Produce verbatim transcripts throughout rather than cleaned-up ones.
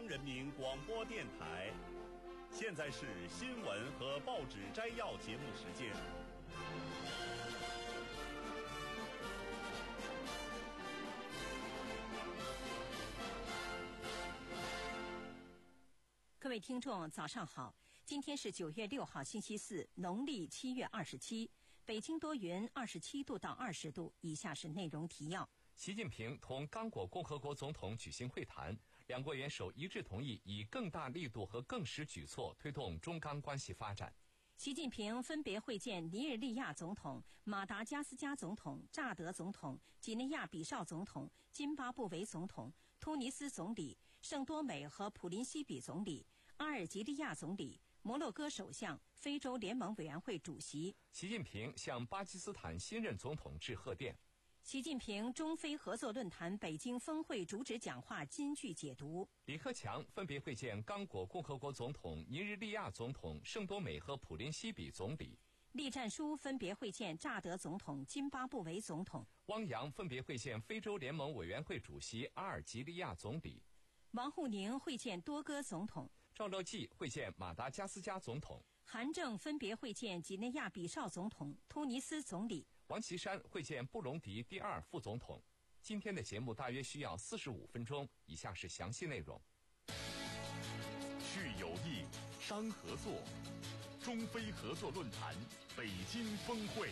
央人民广播电台。现在是新闻和报纸摘要节目时间。 各位听众早上好，今天是九月六号星期四，农历七月二十七，北京多云，二十七度到二十度。以下是内容提要。 习近平同刚果共和国总统举行会谈，两国元首一致同意以更大力度和更实举措推动中刚关系发展。 习近平分别会见尼日利亚总统、马达加斯加总统、乍得总统、几内亚比绍总统、津巴布韦总统、突尼斯总理、圣多美和普林西比总理、阿尔及利亚总理、摩洛哥首相、非洲联盟委员会主席。 习近平向巴基斯坦新任总统致贺电。 习近平中非合作论坛北京峰会主旨讲话金句解读。 李克强分别会见刚果共和国总统、尼日利亚总统、圣多美和普林西比总理。 栗战书分别会见乍得总统、津巴布韦总统。 汪洋分别会见非洲联盟委员会主席、阿尔及利亚总理。 王沪宁会见多哥总统。 赵乐际会见马达加斯加总统。 韩正分别会见几内亚比绍总统、突尼斯总理。 王岐山会见布隆迪第二副总统。今天的节目大约需要四十五分钟，以下是详细内容。 叙友谊，商合作，中非合作论坛北京峰会。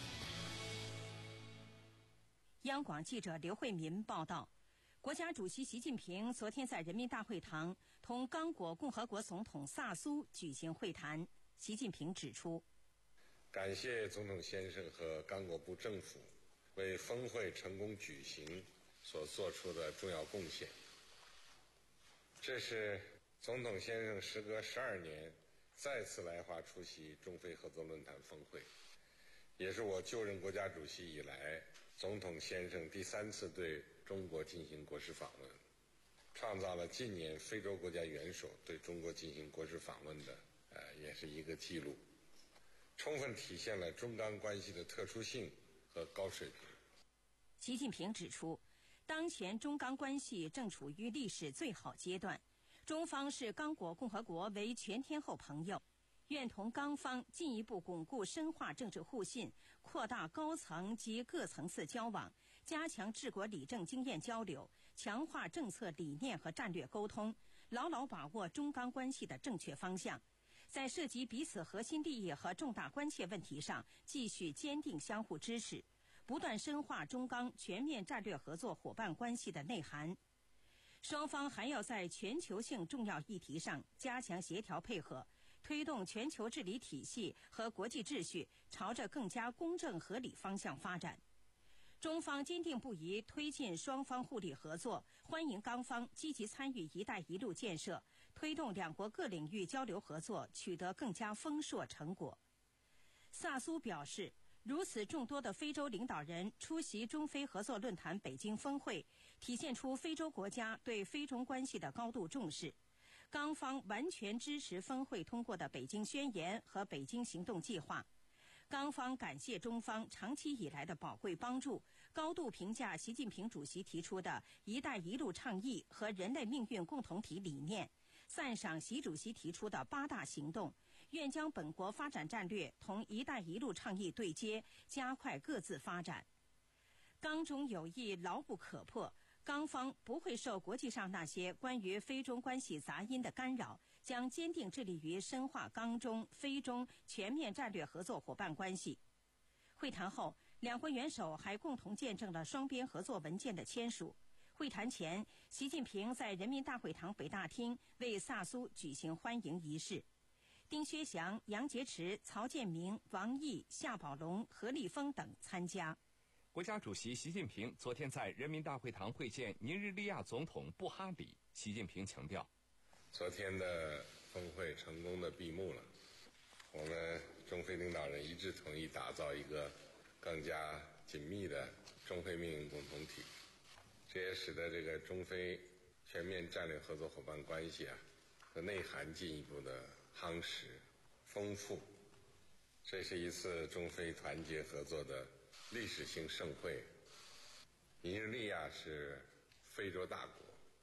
央广记者刘慧民报道，国家主席习近平昨天在人民大会堂同刚果共和国总统萨苏举行会谈。习近平指出， 感谢总统先生和刚果部政府为峰会成功举行所做出的重要贡献。这是总统先生时隔十二年再次来华出席中非合作论坛峰会，也是我就任国家主席以来总统先生第三次对中国进行国事访问，创造了近年非洲国家元首对中国进行国事访问的呃，也是一个记录，充分体现了中刚关系的特殊性和高水平。 习近平指出，当前中刚关系正处于历史最好阶段，中方视刚果共和国为全天候朋友，愿同刚方进一步巩固深化政治互信，扩大高层及各层次交往，加强治国理政经验交流，强化政策理念和战略沟通，牢牢把握中刚关系的正确方向。在涉及彼此核心利益和重大关切问题上，继续坚定相互支持，不断深化中刚全面战略合作伙伴关系的内涵。双方还要在全球性重要议题上加强协调配合，推动全球治理体系和国际秩序朝着更加公正合理方向发展。中方坚定不移推进双方互利合作，欢迎刚方积极参与“一带一路”建设，推动两国各领域交流合作取得更加丰硕成果。萨苏表示，如此众多的非洲领导人出席中非合作论坛北京峰会，体现出非洲国家对非中关系的高度重视。刚方完全支持峰会通过的北京宣言和北京行动计划。刚方感谢中方长期以来的宝贵帮助，高度评价习近平主席提出的“一带一路”倡议和人类命运共同体理念，赞赏习主席提出的八大行动，愿将本国发展战略同“一带一路”倡议对接，加快各自发展。刚中友谊牢不可破，刚方不会受国际上那些关于非中关系杂音的干扰，将坚定致力于深化刚中、非中全面战略合作伙伴关系。会谈后，两国元首还共同见证了双边合作文件的签署。会谈前，习近平在人民大会堂北大厅为萨苏举行欢迎仪式。丁薛祥、杨洁篪、曹建明、王毅、夏宝龙、何立峰等参加。 国家主席习近平昨天在人民大会堂会见尼日利亚总统布哈里。习近平强调， 昨天的峰会成功的闭幕了，我们中非领导人一致同意打造一个更加紧密的中非命运共同体，这也使得这个中非全面战略合作伙伴关系啊的内涵进一步的夯实丰富。这是一次中非团结合作的历史性盛会。尼日利亚是非洲大国，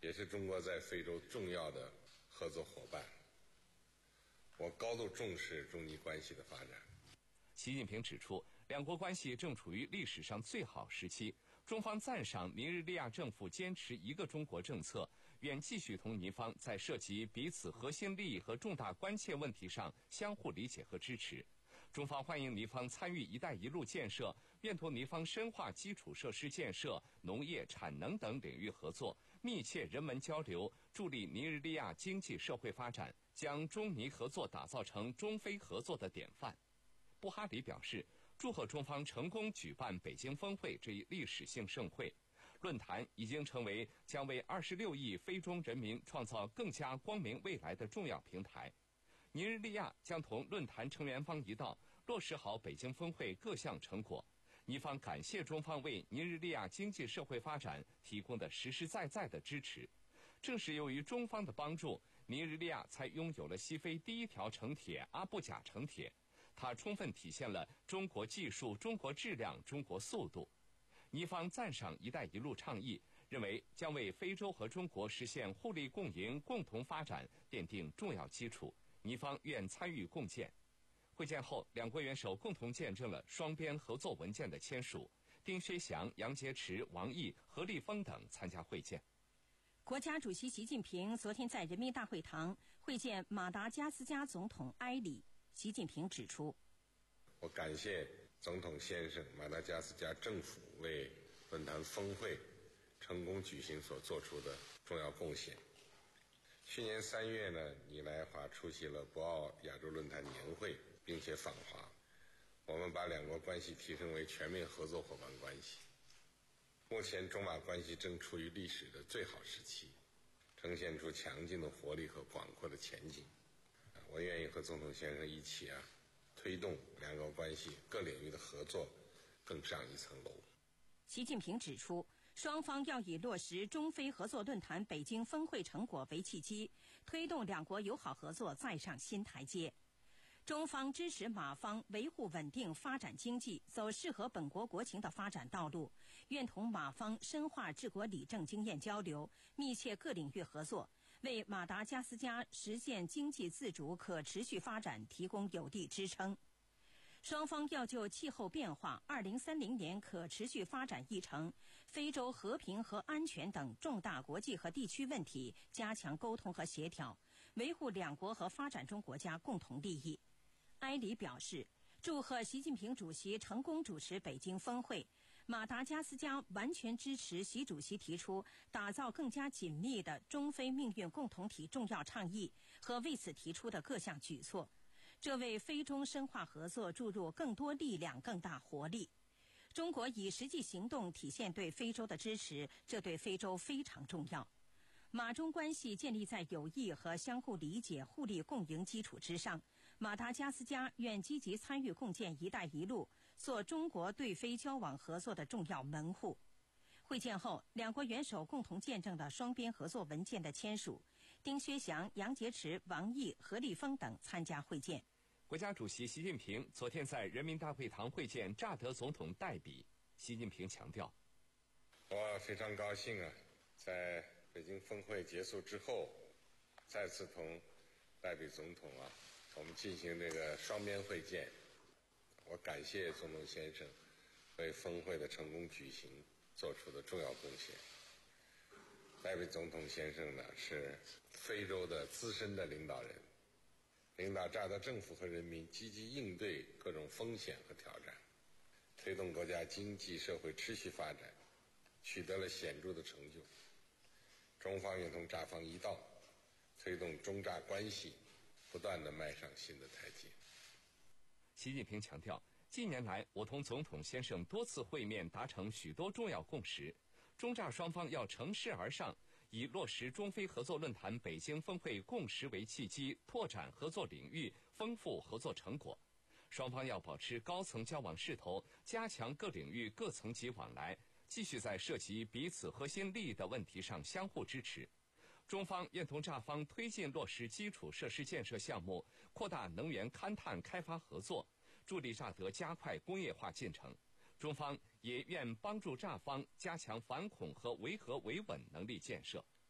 也是中国在非洲重要的合作伙伴。我高度重视中尼关系的发展。 习近平指出，两国关系正处于历史上最好时期。中方赞赏尼日利亚政府坚持一个中国政策，愿继续同尼方在涉及彼此核心利益和重大关切问题上相互理解和支持。中方欢迎尼方参与“一带一路”建设，愿同尼方深化基础设施建设、农业、产能等领域合作，密切人文交流，助力尼日利亚经济社会发展，将中尼合作打造成中非合作的典范。布哈里表示，祝贺中方成功举办北京峰会这一历史性盛会。论坛已经成为将为二十六亿非中人民创造更加光明未来的重要平台。尼日利亚将同论坛成员方一道落实好北京峰会各项成果。尼方感谢中方为尼日利亚经济社会发展提供的实实在在的支持。正是由于中方的帮助，尼日利亚才拥有了西非第一条城铁阿布贾城铁。它充分体现了中国技术、中国质量、中国速度。尼方赞赏“一带一路”倡议，认为将为非洲和中国实现互利共赢、共同发展奠定重要基础。尼方愿参与共建。会见后，两国元首共同见证了双边合作文件的签署。丁薛祥、杨洁篪、王毅、何立峰等参加会见。 国家主席习近平昨天在人民大会堂会见马达加斯加总统埃里。习近平指出， 我感谢总统先生、马达加斯加政府为论坛峰会成功举行所做出的重要贡献。去年三月呢，你来华出席了博鳌亚洲论坛年会，并且访华。我们把两国关系提升为全面合作伙伴关系。目前中马关系正处于历史的最好时期，呈现出强劲的活力和广阔的前景。我愿意和总统先生一起啊，推动两国关系各领域的合作更上一层楼。 习近平指出，双方要以落实中非合作论坛北京峰会成果为契机，推动两国友好合作再上新台阶。中方支持马方维护稳定发展经济，走适合本国国情的发展道路，愿同马方深化治国理政经验交流，密切各领域合作，为马达加斯加实现经济自主可持续发展提供有力支撑。双方要就气候变化、二零三零年可持续发展议程、非洲和平和安全等重大国际和地区问题加强沟通和协调，维护两国和发展中国家共同利益。埃里表示，祝贺习近平主席成功主持北京峰会，马达加斯加完全支持习主席提出打造更加紧密的中非命运共同体重要倡议和为此提出的各项举措，这为非中深化合作注入更多力量、更大活力。中国以实际行动体现对非洲的支持，这对非洲非常重要。马中关系建立在友谊和相互理解、互利共赢基础之上。马达加斯加愿积极参与共建“一带一路”，做中国对非交往合作的重要门户。会见后，两国元首共同见证了双边合作文件的签署。丁薛祥、杨洁篪、王毅、何立峰等参加会见。 国家主席习近平昨天在人民大会堂会见乍得总统代比。习近平强调， 我非常高兴啊，在北京峰会结束之后，再次同代比总统啊，我们进行这个双边会见。我感谢总统先生为峰会的成功举行做出的重要贡献。代比总统先生呢，是非洲的资深的领导人，领导乍得政府和人民积极应对各种风险和挑战，推动国家经济社会持续发展，取得了显著的成就。中方愿同乍方一道，推动中乍关系不断地迈上新的台阶。 习近平强调，近年来我同总统先生多次会面，达成许多重要共识。中乍双方要乘势而上，以落实中非合作论坛北京峰会共识为契机，拓展合作领域，丰富合作成果。双方要保持高层交往势头，加强各领域各层级往来，继续在涉及彼此核心利益的问题上相互支持。中方愿同乍方推进落实基础设施建设项目，扩大能源勘探开发合作，助力乍得加快工业化进程。中方也愿帮助乍方加强反恐和维和维稳能力建设。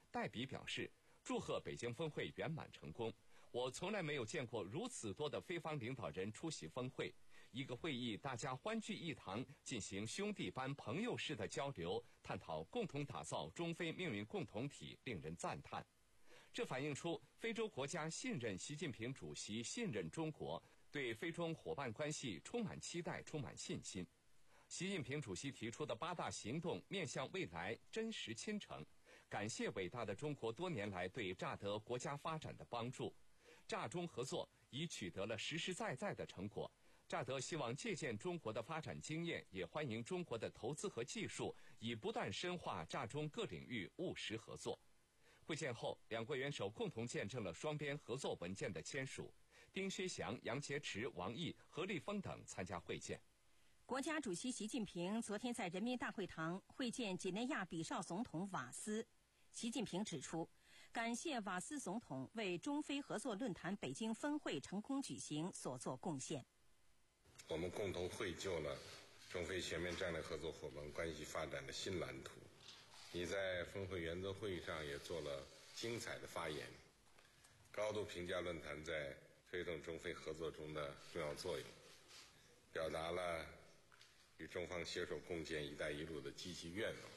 代笔表示，祝贺北京峰会圆满成功。我从来没有见过如此多的非方领导人出席峰会，一个会议大家欢聚一堂，进行兄弟般朋友式的交流，探讨共同打造中非命运共同体，令人赞叹。这反映出非洲国家信任习近平主席，信任中国，对非中伙伴关系充满期待，充满信心。习近平主席提出的八大行动面向未来，真实亲诚，感谢伟大的中国多年来对乍得国家发展的帮助。乍中合作已取得了实实在在的成果，乍得希望借鉴中国的发展经验，也欢迎中国的投资和技术，以不断深化乍中各领域务实合作。会见后，两国元首共同见证了双边合作文件的签署。丁薛祥、杨洁篪、王毅、何立峰等参加会见。 国家主席习近平昨天在人民大会堂会见几内亚比绍总统瓦斯。习近平指出，感谢瓦斯总统为中非合作论坛北京峰会成功举行所做贡献。 我们共同绘就了中非全面战略合作伙伴关系发展的新蓝图。你在峰会原则会议上也做了精彩的发言，高度评价论坛在推动中非合作中的重要作用，表达了与中方携手共建“一带一路”的积极愿望。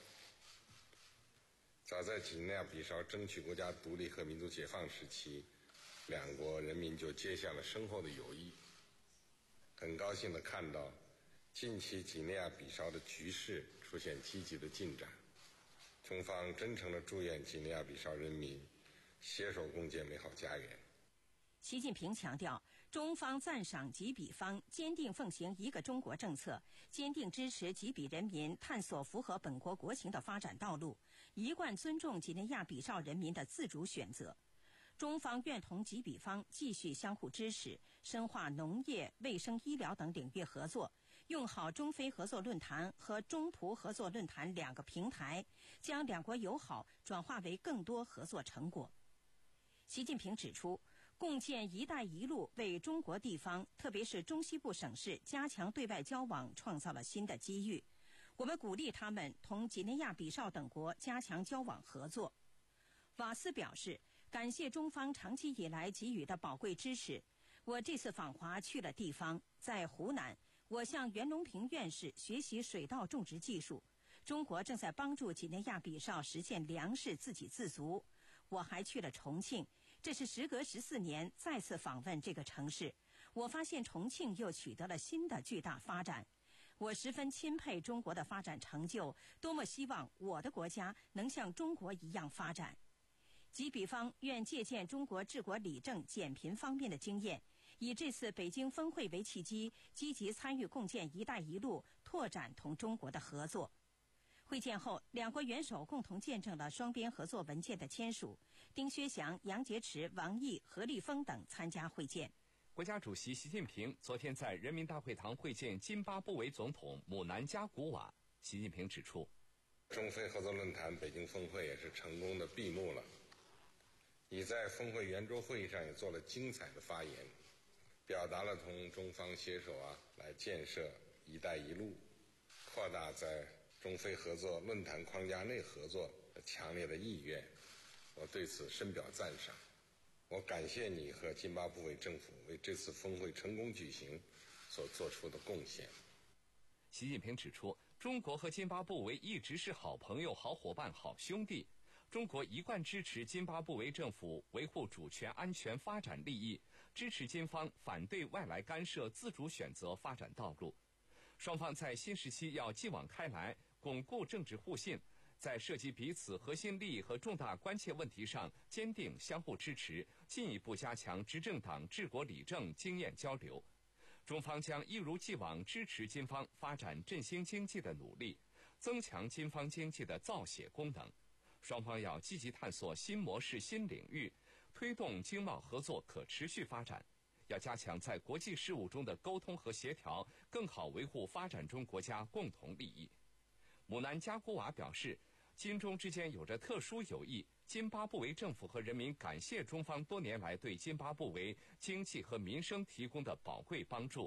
早在几内亚比绍争取国家独立和民族解放时期，两国人民就结下了深厚的友谊。很高兴地看到，近期几内亚比绍的局势出现积极的进展。中方真诚地祝愿几内亚比绍人民携手共建美好家园。 习近平强调，中方赞赏几比方坚定奉行一个中国政策，坚定支持几比人民探索符合本国国情的发展道路，一贯尊重几内亚比绍人民的自主选择。中方愿同几比方继续相互支持，深化农业、卫生医疗等领域合作，用好中非合作论坛和中葡合作论坛两个平台，将两国友好转化为更多合作成果。习近平指出，共建“一带一路”为中国地方，特别是中西部省市加强对外交往创造了新的机遇。我们鼓励他们同几内亚比绍等国加强交往合作。瓦斯表示，感谢中方长期以来给予的宝贵支持。我这次访华去了地方，在湖南，我向袁隆平院士学习水稻种植技术。中国正在帮助几内亚比绍实现粮食自给自足。我还去了重庆，这是时隔十四年再次访问这个城市。我发现重庆又取得了新的巨大发展。我十分钦佩中国的发展成就，多么希望我的国家能像中国一样发展。几比方愿借鉴中国治国理政减贫方面的经验，以这次北京峰会为契机，积极参与共建“一带一路”，拓展同中国的合作。会见后，两国元首共同见证了双边合作文件的签署。丁薛祥、杨洁篪、王毅、何立峰等参加会见。 国家主席习近平昨天在人民大会堂会见津巴布韦总统姆南加古瓦。习近平指出， 中非合作论坛北京峰会也是成功的闭幕了。你在峰会圆桌会议上也做了精彩的发言，表达了同中方携手啊来建设“一带一路”，扩大在中非合作论坛框架内合作的强烈的意愿，我对此深表赞赏。我感谢你和津巴布韦政府为这次峰会成功举行所做出的贡献。 习近平指出，中国和津巴布韦一直是好朋友、好伙伴、好兄弟。中国一贯支持津巴布韦政府维护主权、安全、发展利益，支持津方反对外来干涉，自主选择发展道路。双方在新时期要继往开来，巩固政治互信，在涉及彼此核心利益和重大关切问题上坚定相互支持，进一步加强执政党治国理政经验交流。中方将一如既往支持津方发展振兴经济的努力，增强津方经济的造血功能。双方要积极探索新模式、新领域，推动经贸合作可持续发展。要加强在国际事务中的沟通和协调，更好维护发展中国家共同利益。姆南加古瓦表示，津中之间有着特殊友谊，津巴布韦政府和人民感谢中方多年来对津巴布韦经济和民生提供的宝贵帮助，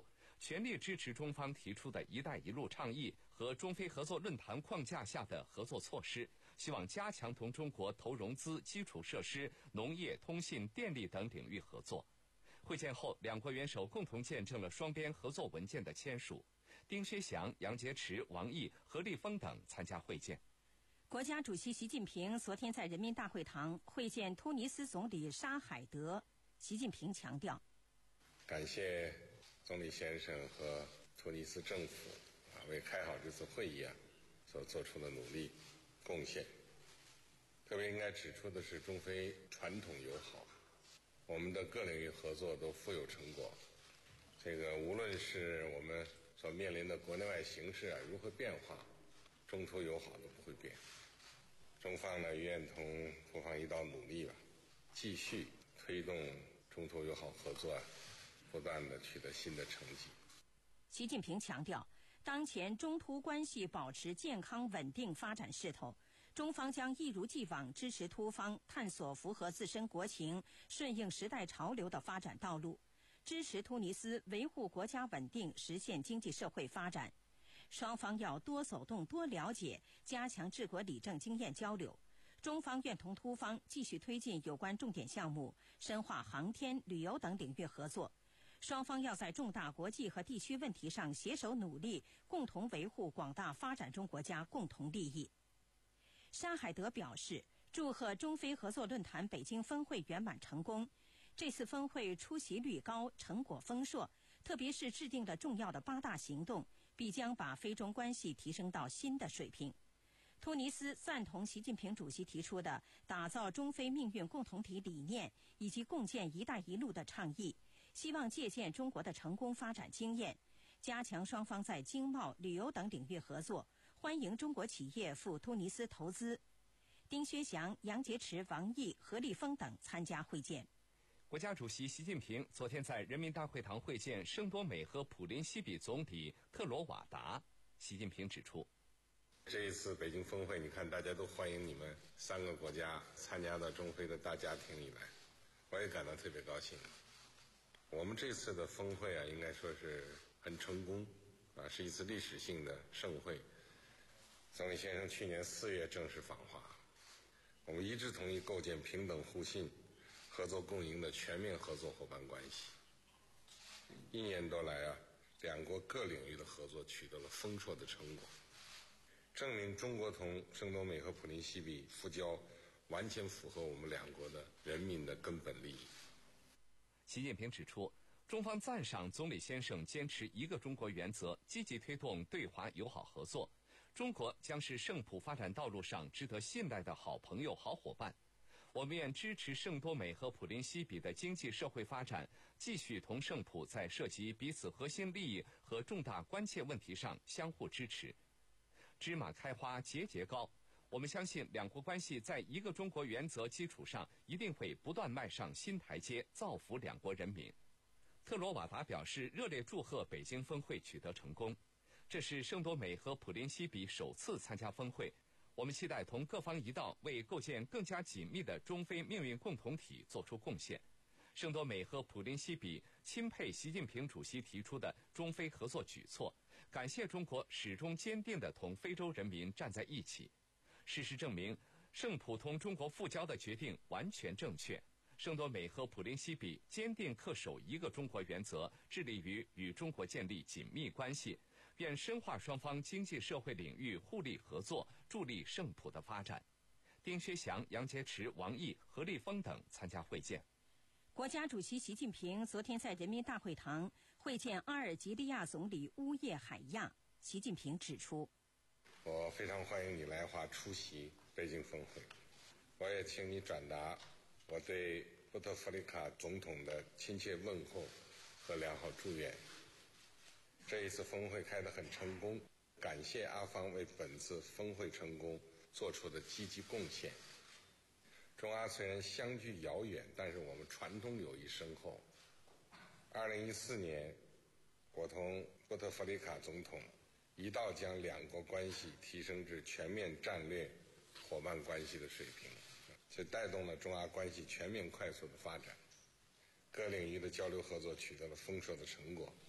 全力支持中方提出的一带一路倡议和中非合作论坛框架下的合作措施，希望加强同中国投融资、基础设施、农业、通信、电力等领域合作。会见后，两国元首共同见证了双边合作文件的签署。丁薛祥、杨洁篪、王毅、何立峰等参加会见。 国家主席习近平昨天在人民大会堂会见突尼斯总理沙海德。习近平强调， 感谢总理先生和突尼斯政府啊为开好这次会议啊所做出的努力贡献。特别应该指出的是，中非传统友好，我们的各领域合作都富有成果。这个无论是我们所面临的国内外形势啊如何变化，中突友好都不会变。中方呢愿同突方一道努力吧，继续推动中突友好合作啊不断地取得新的成绩。 习近平强调，当前中突关系保持健康稳定发展势头，中方将一如既往支持突方探索符合自身国情、顺应时代潮流的发展道路，支持突尼斯维护国家稳定，实现经济社会发展。双方要多走动、多了解，加强治国理政经验交流。中方愿同突方继续推进有关重点项目，深化航天、旅游等领域合作。双方要在重大国际和地区问题上携手努力，共同维护广大发展中国家共同利益。沙海德表示，祝贺中非合作论坛北京峰会圆满成功。这次峰会出席率高，成果丰硕，特别是制定了重要的八大行动，必将把非中关系提升到新的水平。突尼斯赞同习近平主席提出的打造中非命运共同体理念以及共建“一带一路”的倡议，希望借鉴中国的成功发展经验，加强双方在经贸、旅游等领域合作，欢迎中国企业赴突尼斯投资。丁薛祥、杨洁篪、王毅、何立峰等参加会见。 国家主席习近平昨天在人民大会堂会见圣多美和普林西比总理特罗瓦达。习近平指出， 这一次北京峰会，你看大家都欢迎你们三个国家参加到中非的大家庭里来，我也感到特别高兴。我们这次的峰会啊，应该说是很成功啊，是一次历史性的盛会。总理先生去年四月正式访华，我们一致同意构建平等互信、合作共赢的全面合作伙伴关系。一年多来啊，两国各领域的合作取得了丰硕的成果，证明中国同圣多美和普林西比复交完全符合我们两国的人民的根本利益。 习近平指出，中方赞赏总理先生坚持一个中国原则，积极推动对华友好合作。中国将是圣普发展道路上值得信赖的好朋友、好伙伴。我们愿支持圣多美和普林西比的经济社会发展，继续同圣普在涉及彼此核心利益和重大关切问题上相互支持。芝麻开花节节高，我们相信两国关系在一个中国原则基础上一定会不断迈上新台阶，造福两国人民。特罗瓦达表示热烈祝贺北京峰会取得成功，这是圣多美和普林西比首次参加峰会，我们期待同各方一道为构建更加紧密的中非命运共同体做出贡献。圣多美和普林西比钦佩习近平主席提出的中非合作举措，感谢中国始终坚定地同非洲人民站在一起。事实证明，圣普同中国复交的决定完全正确。圣多美和普林西比坚定恪守一个中国原则，致力于与中国建立紧密关系，愿深化双方经济社会领域互利合作，助力圣普的发展。丁薛祥、杨洁篪、王毅、何立峰等参加会见。 国家主席习近平昨天在人民大会堂会见阿尔及利亚总理乌叶海亚。习近平指出， 我非常欢迎你来华出席北京峰会，我也请你转达我对布特弗利卡总统的亲切问候和良好祝愿。这一次峰会开得很成功，感谢阿方为本次峰会成功做出的积极贡献。中阿虽然相距遥远，但是我们传统友谊深厚。二零一四年，我同布特弗利卡总统一道将两国关系提升至全面战略伙伴关系的水平，这带动了中阿关系全面快速的发展，各领域的交流合作取得了丰硕的成果。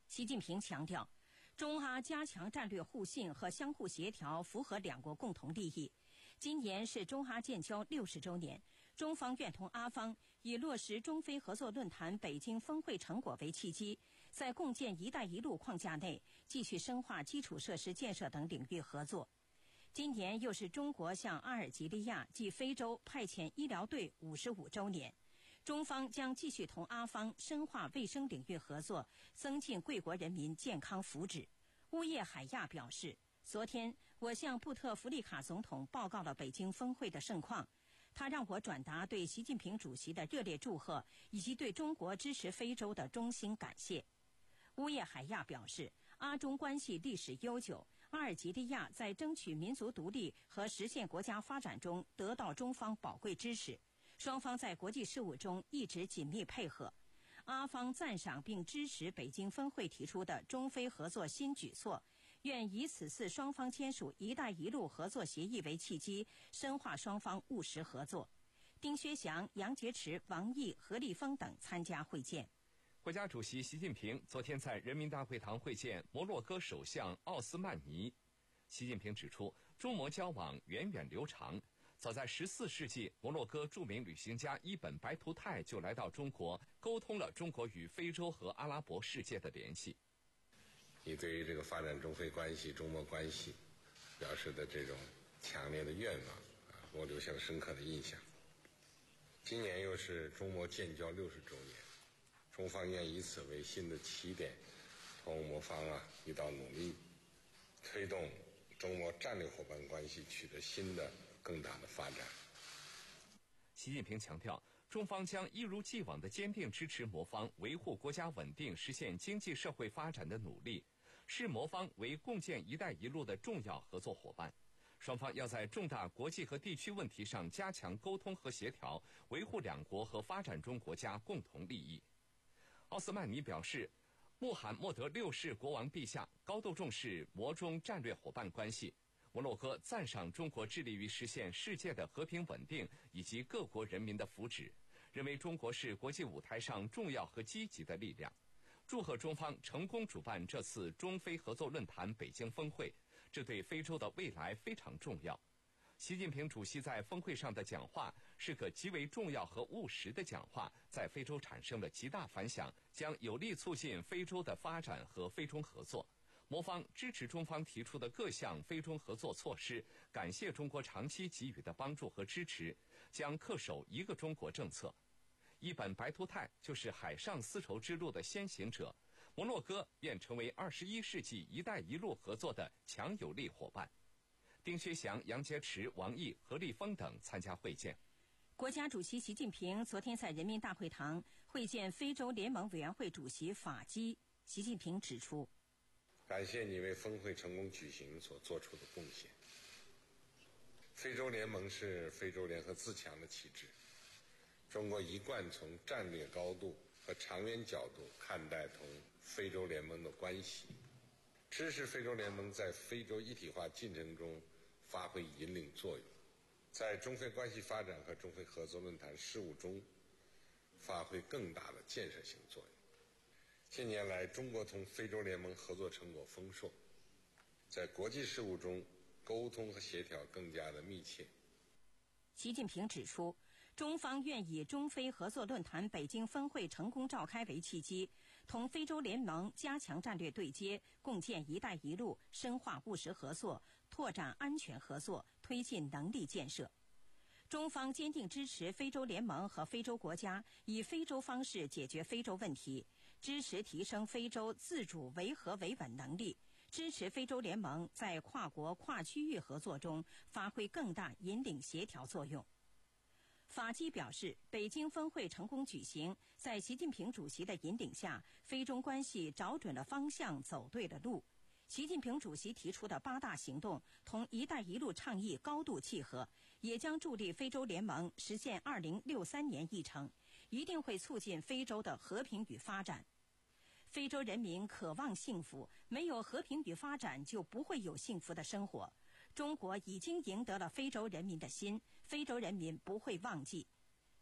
习近平强调，中阿加强战略互信和相互协调，符合两国共同利益。今年是中阿建交六十周年，中方愿同阿方以落实中非合作论坛北京峰会成果为契机，在共建“一带一路”框架内，继续深化基础设施建设等领域合作。今年又是中国向阿尔及利亚及非洲派遣医疗队五十五周年，中方将继续同阿方深化卫生领域合作，增进贵国人民健康福祉。乌叶海亚表示，昨天我向布特弗利卡总统报告了北京峰会的盛况，他让我转达对习近平主席的热烈祝贺，以及对中国支持非洲的衷心感谢。乌叶海亚表示，阿中关系历史悠久，阿尔及利亚在争取民族独立和实现国家发展中得到中方宝贵支持，双方在国际事务中一直紧密配合。阿方赞赏并支持北京峰会提出的中非合作新举措，愿以此次双方签署“一带一路”合作协议为契机，深化双方务实合作。丁薛祥、杨洁篪、王毅、何立峰等参加会见。 国家主席习近平昨天在人民大会堂会见摩洛哥首相奥斯曼尼。习近平指出，中摩交往源远流长。早在十四世纪，摩洛哥著名旅行家伊本·白图泰就来到中国，沟通了中国与非洲和阿拉伯世界的联系。 你对于这个发展中非关系、中摩关系表示的这种强烈的愿望啊，我留下了深刻的印象。今年又是中摩建交六十周年，中方愿以此为新的起点，同摩方啊一道努力，推动中摩战略伙伴关系取得新的更大的发展。 习近平强调，中方将一如既往地坚定支持摩方维护国家稳定、实现经济社会发展的努力，视摩方为共建“一带一路”的重要合作伙伴。双方要在重大国际和地区问题上加强沟通和协调，维护两国和发展中国家共同利益。奥斯曼尼表示，穆罕默德六世国王陛下高度重视摩中战略伙伴关系。摩洛哥赞赏中国致力于实现世界的和平稳定以及各国人民的福祉，认为中国是国际舞台上重要和积极的力量，祝贺中方成功主办这次中非合作论坛北京峰会，这对非洲的未来非常重要。习近平主席在峰会上的讲话是个极为重要和务实的讲话，在非洲产生了极大反响，将有力促进非洲的发展和非中合作。摩方支持中方提出的各项非中合作措施，感谢中国长期给予的帮助和支持，将恪守一个中国政策。伊本·白图泰就是海上丝绸之路的先行者，摩洛哥愿成为二十一世纪“一带一路”合作的强有力伙伴。丁薛祥、杨洁篪、王毅、何立峰等参加会见。 国家主席习近平昨天在人民大会堂会见非洲联盟委员会主席法基。习近平指出， 感谢你为峰会成功举行所做出的贡献。非洲联盟是非洲联合自强的旗帜，中国一贯从战略高度和长远角度看待同非洲联盟的关系，支持非洲联盟在非洲一体化进程中发挥引领作用，在中非关系发展和中非合作论坛事务中发挥更大的建设性作用。近年来，中国同非洲联盟合作成果丰硕，在国际事务中沟通和协调更加的密切。 习近平指出，中方愿以中非合作论坛北京峰会成功召开为契机，同非洲联盟加强战略对接，共建“一带一路”，深化务实合作，拓展安全合作，推进能力建设。中方坚定支持非洲联盟和非洲国家以非洲方式解决非洲问题，支持提升非洲自主维和维稳能力，支持非洲联盟在跨国跨区域合作中发挥更大引领协调作用。法基表示，北京峰会成功举行，在习近平主席的引领下，非中关系找准了方向，走对了路。习近平主席提出的八大行动同“一带一路”倡议高度契合，也将助力非洲联盟实现二零六三年议程，一定会促进非洲的和平与发展。非洲人民渴望幸福，没有和平与发展，就不会有幸福的生活。中国已经赢得了非洲人民的心，非洲人民不会忘记。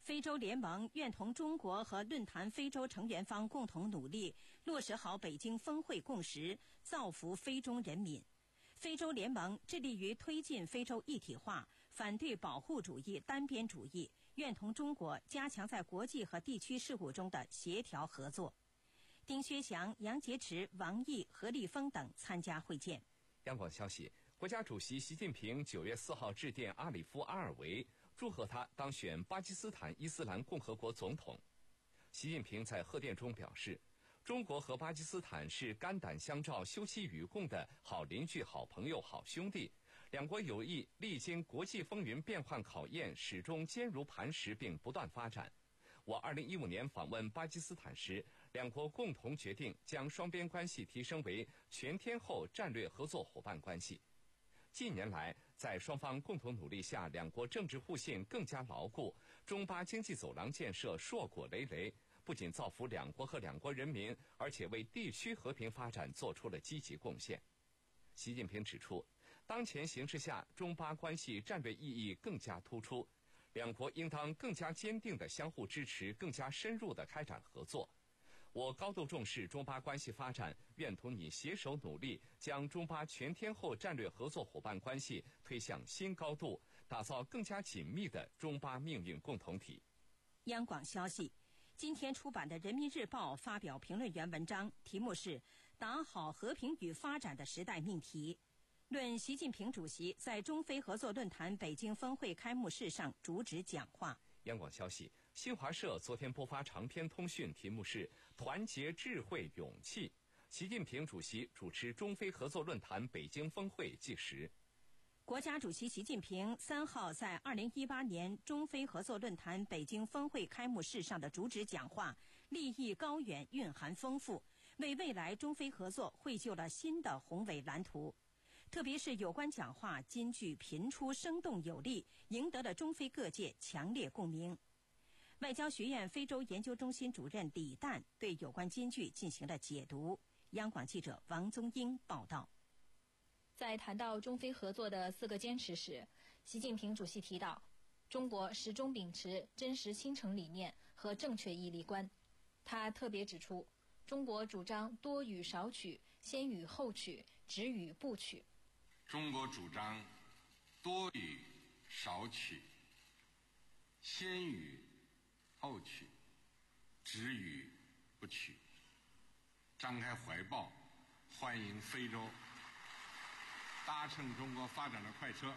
非洲联盟愿同中国和论坛非洲成员方共同努力，落实好北京峰会共识，造福非中人民。非洲联盟致力于推进非洲一体化，反对保护主义、单边主义，愿同中国加强在国际和地区事务中的协调合作。丁薛祥、杨洁篪、王毅、何立峰等参加会见。 央广消息，国家主席习近平九月四号致电阿里夫阿尔维，祝贺他当选巴基斯坦伊斯兰共和国总统。习近平在贺电中表示，中国和巴基斯坦是肝胆相照、休戚与共的好邻居、好朋友、好兄弟。两国友谊历经国际风云变幻考验，始终坚如磐石并不断发展。我二零一五年访问巴基斯坦时，两国共同决定将双边关系提升为全天候战略合作伙伴关系。近年来，在双方共同努力下，两国政治互信更加牢固，中巴经济走廊建设硕果累累，不仅造福两国和两国人民，而且为地区和平发展做出了积极贡献。习近平指出，当前形势下，中巴关系战略意义更加突出，两国应当更加坚定地相互支持，更加深入地开展合作。我高度重视中巴关系发展，愿同你携手努力，将中巴全天候战略合作伙伴关系推向新高度，打造更加紧密的中巴命运共同体。 央广消息，今天出版的《人民日报》发表评论员文章，题目是“打好和平与发展的时代命题”，论习近平主席在中非合作论坛北京峰会开幕式上主旨讲话。 央广消息，新华社昨天播发长篇通讯，题目是“团结智慧勇气”。习近平主席主持中非合作论坛北京峰会纪实。 国家主席习近平三号在二零一八年中非合作论坛北京峰会开幕式上的主旨讲话，立意高远，蕴含丰富，为未来中非合作绘就了新的宏伟蓝图。特别是有关讲话金句频出，生动有力，赢得了中非各界强烈共鸣。外交学院非洲研究中心主任李诞对有关金句进行了解读。央广记者王宗英报道。 在谈到中非合作的四个坚持时，习近平主席提到，中国始终秉持真实亲诚理念和正确义利观。他特别指出，中国主张多语少曲，先语后曲，直语不曲。 中国主张多语少曲，先语后曲，直语不曲，张开怀抱，欢迎非洲搭乘中国发展的快车。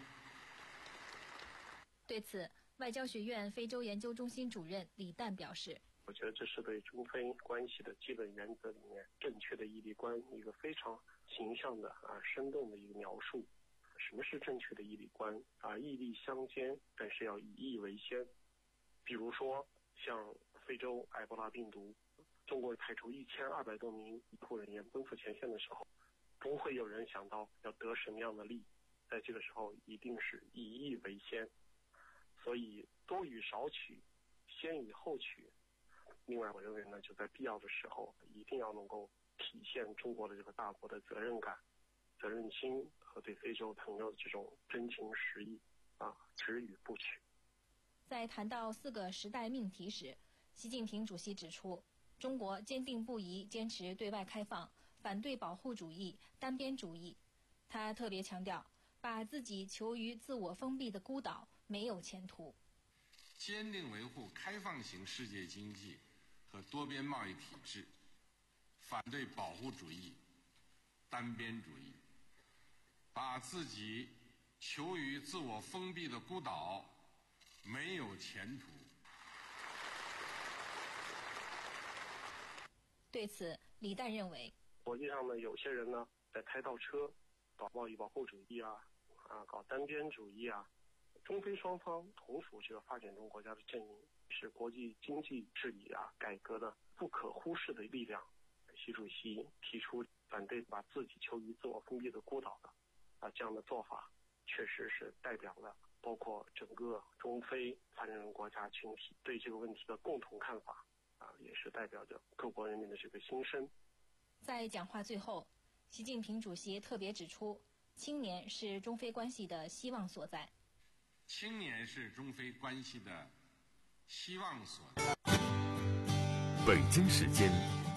对此，外交学院非洲研究中心主任李诞表示， 我觉得这是对中非关系的基本原则里面正确的义利观一个非常形象的啊生动的一个描述。什么是正确的义利观啊？义利相间，但是要以义为先。比如说像非洲埃博拉病毒，中国派出一千二百多名医护人员奔赴前线的时候，不会有人想到要得什么样的利，在这个时候一定是以义为先。所以多语少曲，先语后曲。另外我认为呢，就在必要的时候一定要能够体现中国的这个大国的责任感、责任心和对非洲朋友的这种真情实意啊，直语不曲。 在谈到四个时代命题时，习近平主席指出，中国坚定不移坚持对外开放，反对保护主义、单边主义。他特别强调，把自己囚于自我封闭的孤岛没有前途。 坚定维护开放型世界经济和多边贸易体制，反对保护主义、单边主义，把自己囚于自我封闭的孤岛没有前途。 对此，李诞认为， 国际上呢，有些人呢在开倒车，搞贸易保护主义啊，啊，搞单边主义啊。中非双方同属这个发展中国家的阵营，是国际经济治理啊改革的不可忽视的力量。习主席提出反对把自己囚于自我封闭的孤岛的啊这样的做法，确实是代表了包括整个中非发展中国家群体对这个问题的共同看法啊，也是代表着各国人民的这个心声。 在讲话最后，习近平主席特别指出，青年是中非关系的希望所在。 青年是中非关系的希望所。 北京时间